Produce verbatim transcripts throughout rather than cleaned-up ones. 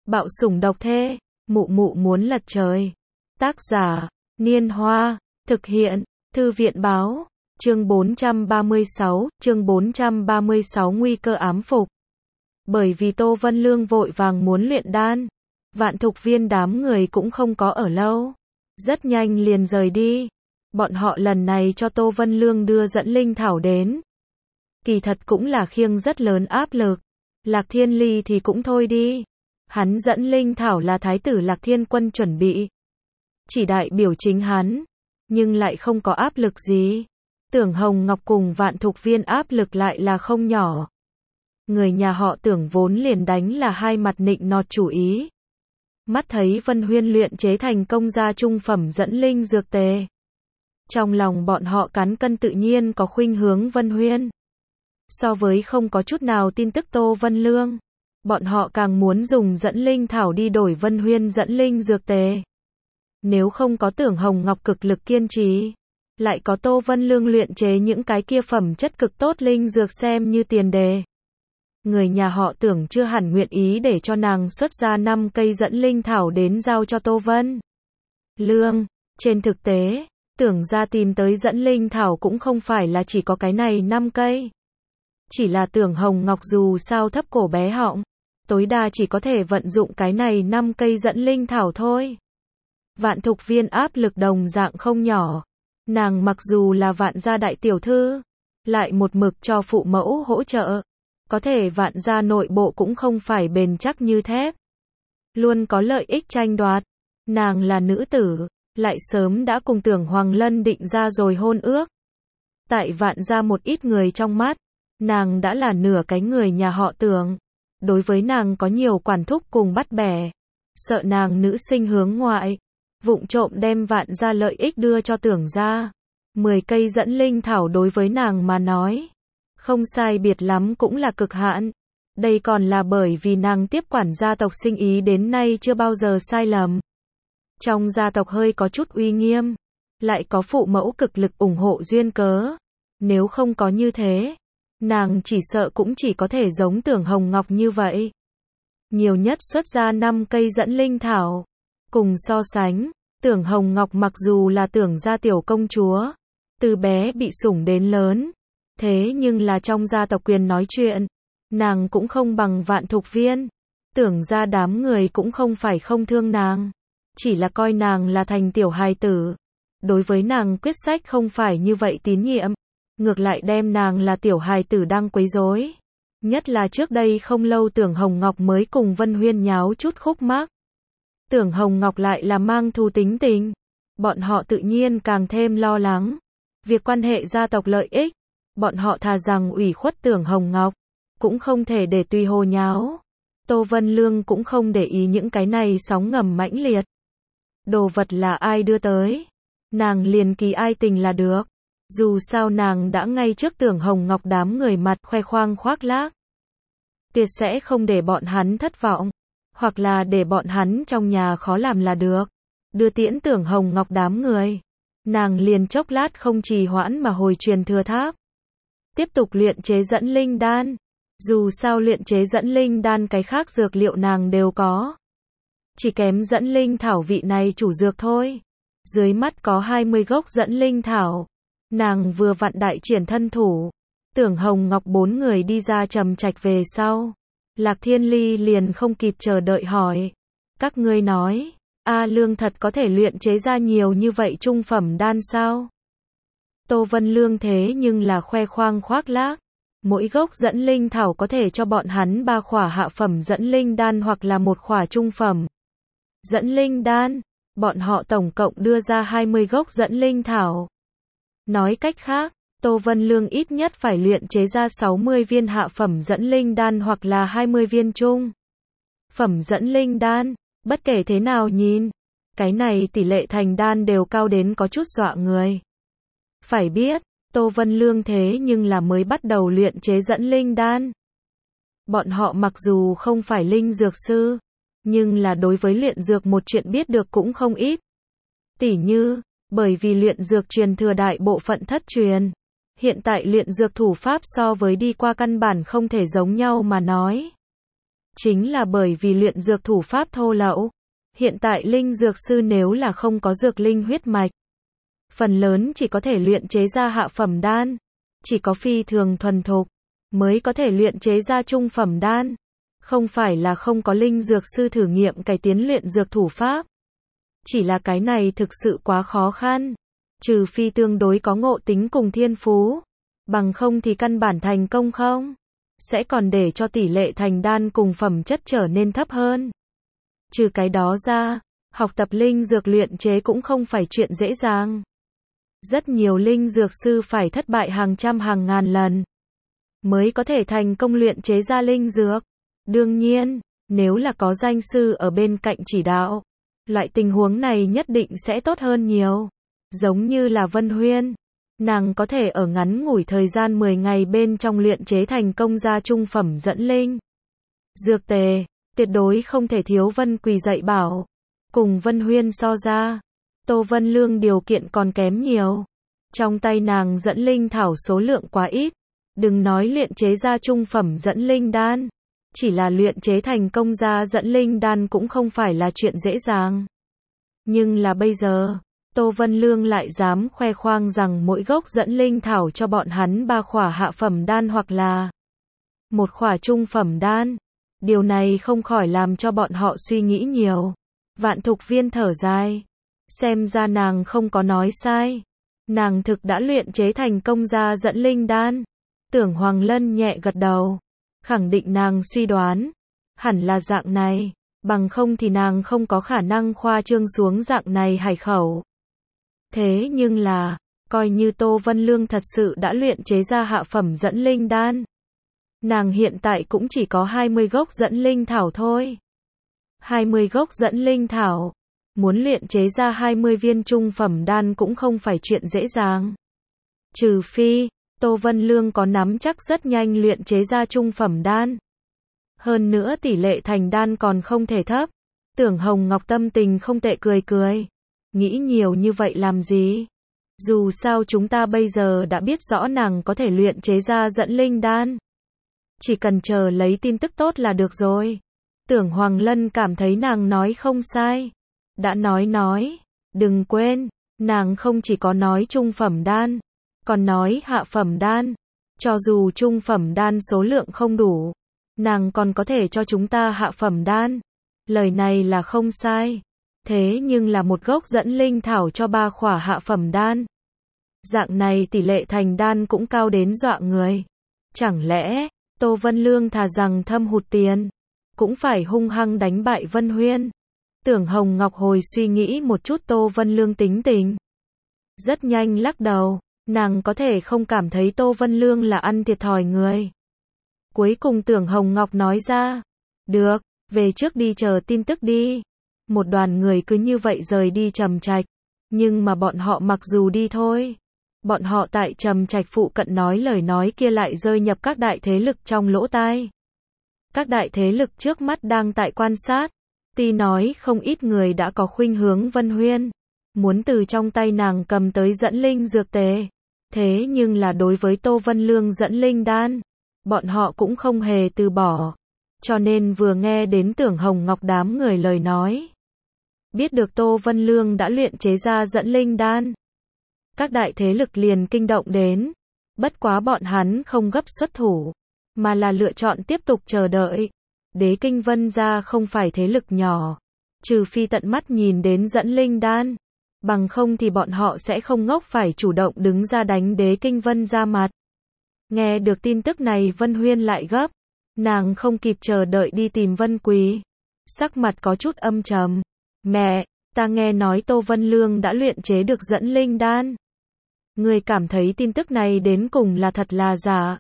Bạo sủng độc thê, mụ mụ muốn lật trời. Tác giả, Niên Hoa, thực hiện, Thư viện báo, chương bốn trăm ba mươi sáu, chương bốn trăm ba mươi sáu nguy cơ ám phục. Bởi vì Tô Vân Lương vội vàng muốn luyện đan, Vạn Thục Viên đám người cũng không có ở lâu. Rất nhanh liền rời đi. Bọn họ lần này cho Tô Vân Lương đưa dẫn linh thảo đến. Kỳ thật cũng là khiêng rất lớn áp lực. Lạc Thiên Ly thì cũng thôi đi. Hắn dẫn linh thảo là thái tử Lạc Thiên Quân chuẩn bị. Chỉ đại biểu chính hắn. Nhưng lại không có áp lực gì. Tưởng Hồng Ngọc cùng Vạn Thục Viên áp lực lại là không nhỏ. Người nhà họ Tưởng vốn liền đánh là hai mặt nịnh nọt chủ ý. Mắt thấy Vân Huyên luyện chế thành công ra trung phẩm dẫn linh dược tề. Trong lòng bọn họ cán cân tự nhiên có khuynh hướng Vân Huyên. So với không có chút nào tin tức Tô Vân Lương, bọn họ càng muốn dùng dẫn linh thảo đi đổi Vân Huyên dẫn linh dược tề. Nếu không có Tưởng Hồng Ngọc cực lực kiên trì, lại có Tô Vân Lương luyện chế những cái kia phẩm chất cực tốt linh dược xem như tiền đề. Người nhà họ Tưởng chưa hẳn nguyện ý để cho nàng xuất ra năm cây dẫn linh thảo đến giao cho Tô Vân Lương. Trên thực tế, Tưởng gia tìm tới dẫn linh thảo cũng không phải là chỉ có cái này năm cây. Chỉ là Tưởng Hồng Ngọc dù sao thấp cổ bé họng, tối đa chỉ có thể vận dụng cái này năm cây dẫn linh thảo thôi. Vạn Thục Viên áp lực đồng dạng không nhỏ. Nàng mặc dù là Vạn gia đại tiểu thư, lại một mực cho phụ mẫu hỗ trợ. Có thể Vạn gia nội bộ cũng không phải bền chắc như thép. Luôn có lợi ích tranh đoạt. Nàng là nữ tử, lại sớm đã cùng Tưởng Hoàng Lân định ra rồi hôn ước. Tại Vạn gia một ít người trong mắt, nàng đã là nửa cái người nhà họ Tưởng. Đối với nàng có nhiều quản thúc cùng bắt bẻ. Sợ nàng nữ sinh hướng ngoại, vụng trộm đem Vạn gia lợi ích đưa cho Tưởng gia. Mười cây dẫn linh thảo đối với nàng mà nói, không sai biệt lắm cũng là cực hạn. Đây còn là bởi vì nàng tiếp quản gia tộc sinh ý đến nay chưa bao giờ sai lầm. Trong gia tộc hơi có chút uy nghiêm, lại có phụ mẫu cực lực ủng hộ duyên cớ. Nếu không có như thế, nàng chỉ sợ cũng chỉ có thể giống Tưởng Hồng Ngọc như vậy. Nhiều nhất xuất ra năm cây dẫn linh thảo. Cùng so sánh, Tưởng Hồng Ngọc mặc dù là Tưởng gia tiểu công chúa, từ bé bị sủng đến lớn. Thế nhưng là trong gia tộc quyền nói chuyện, nàng cũng không bằng Vạn Thục Viên. Tưởng gia đám người cũng không phải không thương nàng, chỉ là coi nàng là thành tiểu hài tử. Đối với nàng quyết sách không phải như vậy tín nhiệm, ngược lại đem nàng là tiểu hài tử đang quấy rối. Nhất là trước đây không lâu Tưởng Hồng Ngọc mới cùng Vân Huyên nháo chút khúc mắc. Tưởng Hồng Ngọc lại là mang thù tính tình, bọn họ tự nhiên càng thêm lo lắng. Việc quan hệ gia tộc lợi ích, bọn họ thà rằng ủy khuất Tưởng Hồng Ngọc, cũng không thể để tùy hồ nháo. Tô Vân Lương cũng không để ý những cái này sóng ngầm mãnh liệt. Đồ vật là ai đưa tới, nàng liền ký ai tình là được. Dù sao nàng đã ngay trước Tưởng Hồng Ngọc đám người mặt khoe khoang khoác lác. Tuyệt sẽ không để bọn hắn thất vọng, hoặc là để bọn hắn trong nhà khó làm là được. Đưa tiễn Tưởng Hồng Ngọc đám người, nàng liền chốc lát không trì hoãn mà hồi truyền thừa tháp. Tiếp tục luyện chế dẫn linh đan. Dù sao luyện chế dẫn linh đan cái khác dược liệu nàng đều có. Chỉ kém dẫn linh thảo vị này chủ dược thôi. Dưới mắt có hai mươi gốc dẫn linh thảo. Nàng vừa vặn đại triển thân thủ. Tưởng Hồng Ngọc bốn người đi ra trầm trạch về sau. Lạc Thiên Ly liền không kịp chờ đợi hỏi. Các ngươi nói, A Lương thật có thể luyện chế ra nhiều như vậy trung phẩm đan sao? Tô Vân Lương thế nhưng là khoe khoang khoác lác. Mỗi gốc dẫn linh thảo có thể cho bọn hắn ba khỏa hạ phẩm dẫn linh đan hoặc là một khỏa trung phẩm dẫn linh đan. Bọn họ tổng cộng đưa ra hai mươi gốc dẫn linh thảo. Nói cách khác, Tô Vân Lương ít nhất phải luyện chế ra sáu mươi viên hạ phẩm dẫn linh đan hoặc là hai mươi viên trung phẩm dẫn linh đan. Bất kể thế nào nhìn, cái này tỷ lệ thành đan đều cao đến có chút dọa người. Phải biết, Tô Vân Lương thế nhưng là mới bắt đầu luyện chế dẫn linh đan. Bọn họ mặc dù không phải linh dược sư, nhưng là đối với luyện dược một chuyện biết được cũng không ít. Tỉ như, bởi vì luyện dược truyền thừa đại bộ phận thất truyền. Hiện tại luyện dược thủ pháp so với đi qua căn bản không thể giống nhau mà nói. Chính là bởi vì luyện dược thủ pháp thô lậu. Hiện tại linh dược sư nếu là không có dược linh huyết mạch, phần lớn chỉ có thể luyện chế ra hạ phẩm đan. Chỉ có phi thường thuần thục mới có thể luyện chế ra trung phẩm đan. Không phải là không có linh dược sư thử nghiệm cải tiến luyện dược thủ pháp. Chỉ là cái này thực sự quá khó khăn. Trừ phi tương đối có ngộ tính cùng thiên phú. Bằng không thì căn bản thành công không. Sẽ còn để cho tỷ lệ thành đan cùng phẩm chất trở nên thấp hơn. Trừ cái đó ra, học tập linh dược luyện chế cũng không phải chuyện dễ dàng. Rất nhiều linh dược sư phải thất bại hàng trăm hàng ngàn lần mới có thể thành công luyện chế ra linh dược. Đương nhiên, nếu là có danh sư ở bên cạnh chỉ đạo, loại tình huống này nhất định sẽ tốt hơn nhiều. Giống như là Vân Huyên, nàng có thể ở ngắn ngủi thời gian mười ngày bên trong luyện chế thành công ra trung phẩm dẫn linh dược tề, tuyệt đối không thể thiếu Vân Quỳ dạy bảo. Cùng Vân Huyên so ra, Tô Vân Lương điều kiện còn kém nhiều. Trong tay nàng dẫn linh thảo số lượng quá ít, đừng nói luyện chế ra trung phẩm dẫn linh đan, chỉ là luyện chế thành công ra dẫn linh đan cũng không phải là chuyện dễ dàng. Nhưng là bây giờ, Tô Vân Lương lại dám khoe khoang rằng mỗi gốc dẫn linh thảo cho bọn hắn ba khỏa hạ phẩm đan hoặc là một khỏa trung phẩm đan. Điều này không khỏi làm cho bọn họ suy nghĩ nhiều. Vạn Thục Viên thở dài. Xem ra nàng không có nói sai. Nàng thực đã luyện chế thành công ra dẫn linh đan. Tưởng Hoàng Lân nhẹ gật đầu. Khẳng định nàng suy đoán. Hẳn là dạng này. Bằng không thì nàng không có khả năng khoa trương xuống dạng này hải khẩu. Thế nhưng là, coi như Tô Vân Lương thật sự đã luyện chế ra hạ phẩm dẫn linh đan. Nàng hiện tại cũng chỉ có hai mươi gốc dẫn linh thảo thôi. hai mươi gốc dẫn linh thảo. Muốn luyện chế ra hai mươi viên trung phẩm đan cũng không phải chuyện dễ dàng. Trừ phi, Tô Vân Lương có nắm chắc rất nhanh luyện chế ra trung phẩm đan. Hơn nữa tỷ lệ thành đan còn không thể thấp. Tưởng Hồng Ngọc tâm tình không tệ cười cười. Nghĩ nhiều như vậy làm gì? Dù sao chúng ta bây giờ đã biết rõ nàng có thể luyện chế ra dẫn linh đan. Chỉ cần chờ lấy tin tức tốt là được rồi. Tưởng Hoàng Lân cảm thấy nàng nói không sai. Đã nói nói, đừng quên, nàng không chỉ có nói trung phẩm đan, còn nói hạ phẩm đan. Cho dù trung phẩm đan số lượng không đủ, nàng còn có thể cho chúng ta hạ phẩm đan. Lời này là không sai. Thế nhưng là một gốc dẫn linh thảo cho ba khỏa hạ phẩm đan. Dạng này tỷ lệ thành đan cũng cao đến dọa người. Chẳng lẽ, Tô Vân Lương thà rằng thâm hụt tiền, cũng phải hung hăng đánh bại Vân Huyên. Tưởng Hồng Ngọc hồi suy nghĩ một chút Tô Vân Lương tính tình. Rất nhanh lắc đầu, nàng có thể không cảm thấy Tô Vân Lương là ăn thiệt thòi người. Cuối cùng Tưởng Hồng Ngọc nói ra, được, về trước đi chờ tin tức đi. Một đoàn người cứ như vậy rời đi Trầm Trạch, nhưng mà bọn họ mặc dù đi thôi, bọn họ tại Trầm Trạch phụ cận nói lời nói kia lại rơi nhập các đại thế lực trong lỗ tai. Các đại thế lực trước mắt đang tại quan sát, tuy nói không ít người đã có khuynh hướng Vân Huyên, muốn từ trong tay nàng cầm tới dẫn linh dược tề. Thế nhưng là đối với Tô Vân Lương dẫn linh đan, bọn họ cũng không hề từ bỏ. Cho nên vừa nghe đến Tưởng Hồng Ngọc đám người lời nói, biết được Tô Vân Lương đã luyện chế ra dẫn linh đan, các đại thế lực liền kinh động đến. Bất quá bọn hắn không gấp xuất thủ, mà là lựa chọn tiếp tục chờ đợi. Đế Kinh Vân gia không phải thế lực nhỏ, trừ phi tận mắt nhìn đến dẫn linh đan, bằng không thì bọn họ sẽ không ngốc phải chủ động đứng ra đánh Đế Kinh Vân gia mặt. Nghe được tin tức này Vân Huyên lại gấp, nàng không kịp chờ đợi đi tìm Vân Quỳ, sắc mặt có chút âm trầm. Mẹ, ta nghe nói Tô Vân Lương đã luyện chế được dẫn linh đan. Người cảm thấy tin tức này đến cùng là thật là giả?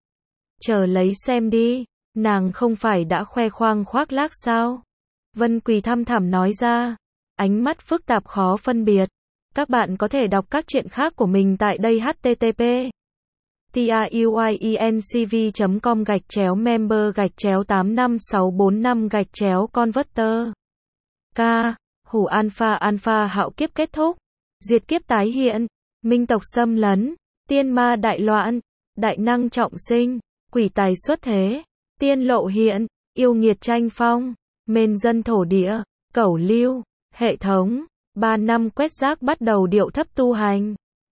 Chờ lấy xem đi, nàng không phải đã khoe khoang khoác lác sao? Vân Quỳ thăm thẳm nói ra, ánh mắt phức tạp khó phân biệt. Các bạn có thể đọc các chuyện khác của mình tại đây h t t p truyencv chấm com gạch chéo member gạch chéo tám năm sáu bốn năm gạch chéo converter. K. Hủ Alpha Alpha hạo kiếp kết thúc, diệt kiếp tái hiện, minh tộc xâm lấn, tiên ma đại loạn, đại năng trọng sinh, quỷ tài xuất thế, tiên lộ hiện. yêu nghiệt tranh phong, mên dân thổ địa, cẩu lưu, hệ thống, ba năm quét rác bắt đầu điệu thấp tu hành.